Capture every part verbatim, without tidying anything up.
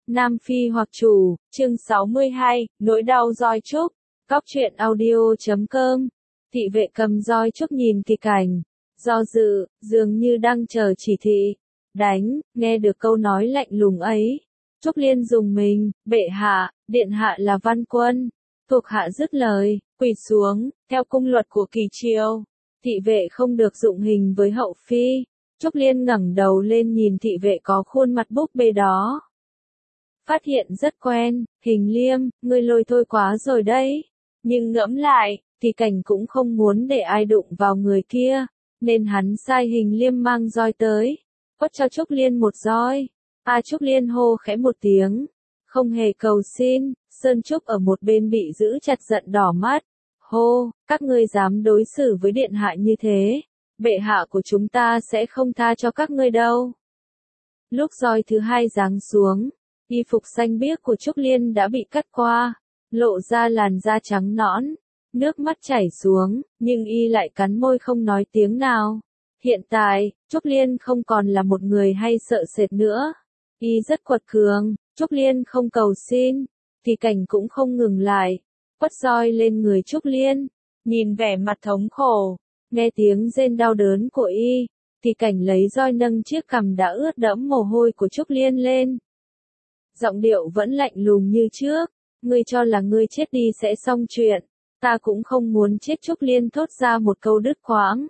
Nam Phi hoặc chủ, chương sáu mươi hai, nỗi đau roi trúc, góc truyện audio chấm com. Thị vệ cầm roi trúc nhìn Kỳ Cảnh, do dự, dường như đang chờ chỉ thị. Đánh, nghe được câu nói lạnh lùng ấy. Trúc Liên dùng mình, bệ hạ, điện hạ là văn quân. Thuộc hạ dứt lời, quỳ xuống, theo cung luật của kỳ triều. Thị vệ không được dụng hình với hậu phi. Trúc Liên ngẩng đầu lên nhìn thị vệ có khuôn mặt búp bê đó. Phát hiện rất quen, Hình Liêm, ngươi lôi thôi quá rồi đấy. Nhưng ngẫm lại, thì Cảnh cũng không muốn để ai đụng vào người kia, nên hắn sai Hình Liêm mang roi tới, quất cho Trúc Liên một roi. A Trúc Liên hô khẽ một tiếng, không hề cầu xin, Sơn Trúc ở một bên bị giữ chặt giận đỏ mắt. Hô, các ngươi dám đối xử với điện hạ như thế, bệ hạ của chúng ta sẽ không tha cho các ngươi đâu. Lúc roi thứ hai giáng xuống, y phục xanh biếc của Trúc Liên đã bị cắt qua, lộ ra làn da trắng nõn, nước mắt chảy xuống, nhưng y lại cắn môi không nói tiếng nào. Hiện tại, Trúc Liên không còn là một người hay sợ sệt nữa. Y rất quật cường, Trúc Liên không cầu xin, thì Cảnh cũng không ngừng lại, quất roi lên người Trúc Liên, nhìn vẻ mặt thống khổ, nghe tiếng rên đau đớn của y, thì Cảnh lấy roi nâng chiếc cằm đã ướt đẫm mồ hôi của Trúc Liên lên. Giọng điệu vẫn lạnh lùng như trước, ngươi cho là ngươi chết đi sẽ xong chuyện, ta cũng không muốn chết. Trúc Liên thốt ra một câu đứt quãng.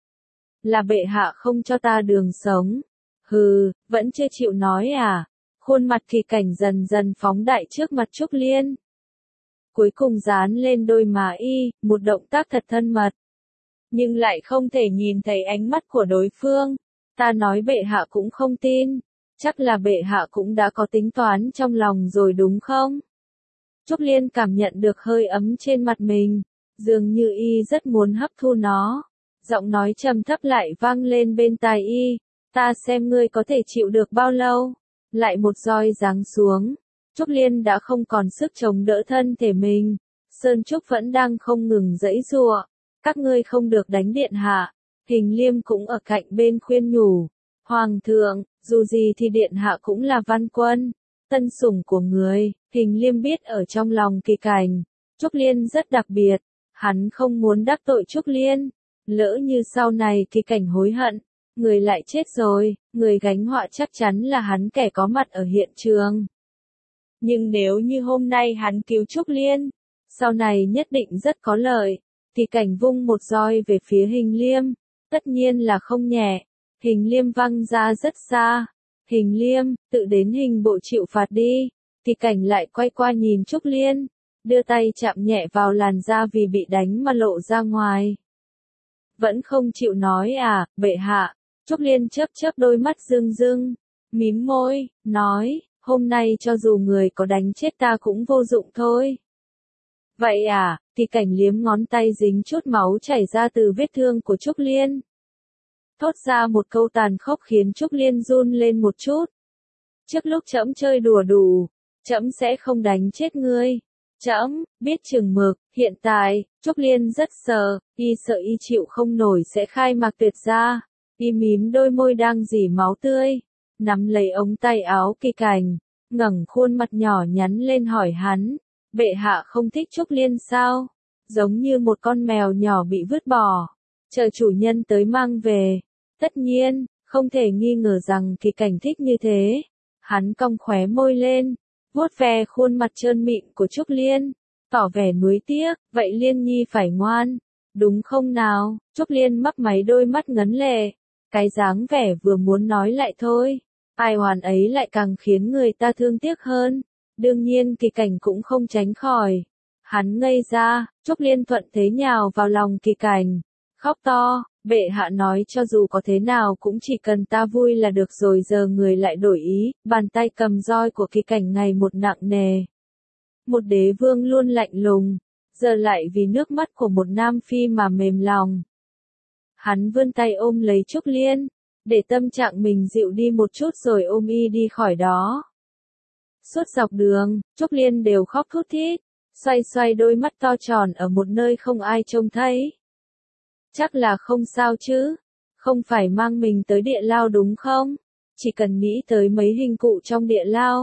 Là bệ hạ không cho ta đường sống. Hừ, vẫn chưa chịu nói à? Khuôn mặt Kỳ Cảnh dần dần phóng đại trước mặt Trúc Liên. Cuối cùng dán lên đôi má y, một động tác thật thân mật. Nhưng lại không thể nhìn thấy ánh mắt của đối phương. Ta nói bệ hạ cũng không tin. Chắc là bệ hạ cũng đã có tính toán trong lòng rồi đúng không? Trúc Liên cảm nhận được hơi ấm trên mặt mình, dường như y rất muốn hấp thu nó. Giọng nói trầm thấp lại vang lên bên tai y, ta xem ngươi có thể chịu được bao lâu. Lại một roi giáng xuống, Trúc Liên đã không còn sức chống đỡ thân thể mình. Sơn Trúc vẫn đang không ngừng giãy giụa, các ngươi không được đánh điện hạ. Hình Liêm cũng ở cạnh bên khuyên nhủ, Hoàng thượng, dù gì thì điện hạ cũng là văn quân, tân sủng của người. Hình Liêm biết ở trong lòng Kỳ Cảnh, Trúc Liên rất đặc biệt, hắn không muốn đắc tội Trúc Liên. Lỡ như sau này Kỳ Cảnh hối hận, người lại chết rồi, người gánh họa chắc chắn là hắn kẻ có mặt ở hiện trường. Nhưng nếu như hôm nay hắn cứu Trúc Liên, sau này nhất định rất có lợi. Kỳ Cảnh vung một roi về phía Hình Liêm, tất nhiên là không nhẹ. Hình Liêm văng ra rất xa. Hình Liêm, tự đến hình bộ chịu phạt đi. Kỳ Cảnh lại quay qua nhìn Trúc Liên, đưa tay chạm nhẹ vào làn da vì bị đánh mà lộ ra ngoài. Vẫn không chịu nói à, bệ hạ. Trúc Liên chớp chớp đôi mắt rưng rưng, mím môi, nói, hôm nay cho dù người có đánh chết ta cũng vô dụng thôi. Vậy à? Kỳ Cảnh liếm ngón tay dính chút máu chảy ra từ vết thương của Trúc Liên. Thốt ra một câu tàn khốc khiến Trúc Liên run lên một chút. Trước lúc trẫm chơi đùa đủ, trẫm sẽ không đánh chết ngươi. Trẫm biết chừng mực. Hiện tại, Trúc Liên rất sợ, y sợ y chịu không nổi sẽ khai mạc tuyệt ra. Y mím đôi môi đang rỉ máu tươi, nắm lấy ống tay áo Kỳ Cảnh, ngẩng khuôn mặt nhỏ nhắn lên hỏi hắn, bệ hạ không thích Trúc Liên sao? Giống như một con mèo nhỏ bị vứt bỏ, chờ chủ nhân tới mang về. Tất nhiên, không thể nghi ngờ rằng Kỳ Cảnh thích như thế. Hắn cong khóe môi lên, vuốt ve khuôn mặt trơn mịn của Trúc Liên, tỏ vẻ nuối tiếc, vậy Liên Nhi phải ngoan, đúng không nào? Trúc Liên mấp máy đôi mắt ngấn lệ, cái dáng vẻ vừa muốn nói lại thôi, ai oán ấy lại càng khiến người ta thương tiếc hơn. Đương nhiên Kỳ Cảnh cũng không tránh khỏi. Hắn ngây ra, Trúc Liên thuận thế nhào vào lòng Kỳ Cảnh, khóc to, bệ hạ nói cho dù có thế nào cũng chỉ cần ta vui là được rồi. Giờ người lại đổi ý, bàn tay cầm roi của Kỳ Cảnh ngày một nặng nề. Một đế vương luôn lạnh lùng, giờ lại vì nước mắt của một nam phi mà mềm lòng. Hắn vươn tay ôm lấy Trúc Liên, để tâm trạng mình dịu đi một chút rồi ôm y đi khỏi đó. Suốt dọc đường, Trúc Liên đều khóc thút thít, xoay xoay đôi mắt to tròn ở một nơi không ai trông thấy. Chắc là không sao chứ, không phải mang mình tới địa lao đúng không? Chỉ cần nghĩ tới mấy hình cụ trong địa lao,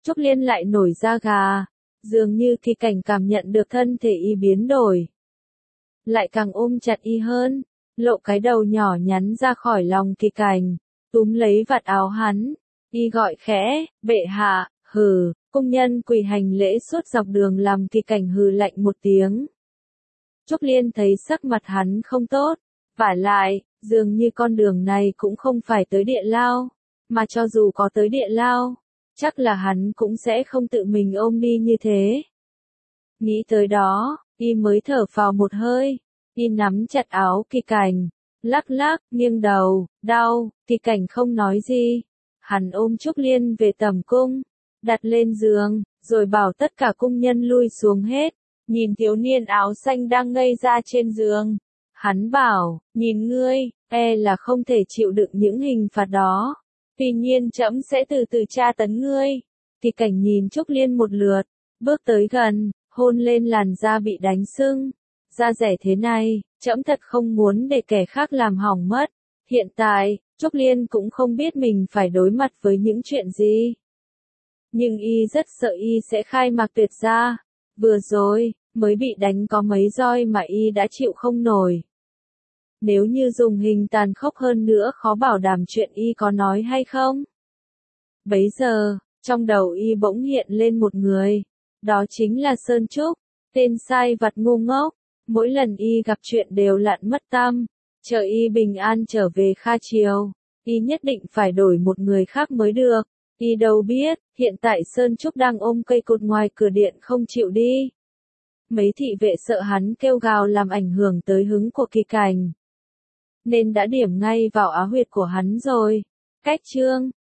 Trúc Liên lại nổi da gà, dường như Kỳ Cảnh cảm nhận được thân thể y biến đổi. Lại càng ôm chặt y hơn, lộ cái đầu nhỏ nhắn ra khỏi lòng Kỳ Cảnh, túm lấy vạt áo hắn, y gọi khẽ, bệ hạ, hừ, cung nhân quỳ hành lễ suốt dọc đường làm Kỳ Cảnh hừ lạnh một tiếng. Trúc Liên thấy sắc mặt hắn không tốt, vả lại, dường như con đường này cũng không phải tới địa lao, mà cho dù có tới địa lao, chắc là hắn cũng sẽ không tự mình ôm đi như thế. Nghĩ tới đó, y mới thở phào một hơi, y nắm chặt áo Kỳ Cảnh, lắc lắc, nghiêng đầu, đau, Kỳ Cảnh không nói gì. Hắn ôm Trúc Liên về tầm cung, đặt lên giường, rồi bảo tất cả cung nhân lui xuống hết, nhìn thiếu niên áo xanh đang ngây ra trên giường. Hắn bảo, nhìn ngươi, e là không thể chịu đựng những hình phạt đó. Tuy nhiên trẫm sẽ từ từ tra tấn ngươi. Kỳ Cảnh nhìn Trúc Liên một lượt, bước tới gần, hôn lên làn da bị đánh sưng. Da rẻ thế này, trẫm thật không muốn để kẻ khác làm hỏng mất. Hiện tại, Trúc Liên cũng không biết mình phải đối mặt với những chuyện gì. Nhưng y rất sợ y sẽ khai mạc tuyệt ra. Vừa rồi, mới bị đánh có mấy roi mà y đã chịu không nổi. Nếu như dùng hình tàn khốc hơn nữa khó bảo đảm chuyện y có nói hay không. Bấy giờ, trong đầu y bỗng hiện lên một người. Đó chính là Sơn Trúc, tên sai vặt ngu ngốc. Mỗi lần y gặp chuyện đều lặn mất tâm. Chờ y bình an trở về Kha Triều, y nhất định phải đổi một người khác mới được. Y đâu biết, hiện tại Sơn Trúc đang ôm cây cột ngoài cửa điện không chịu đi. Mấy thị vệ sợ hắn kêu gào làm ảnh hưởng tới hứng của Kỳ Cảnh, nên đã điểm ngay vào á huyệt của hắn rồi. Cách chương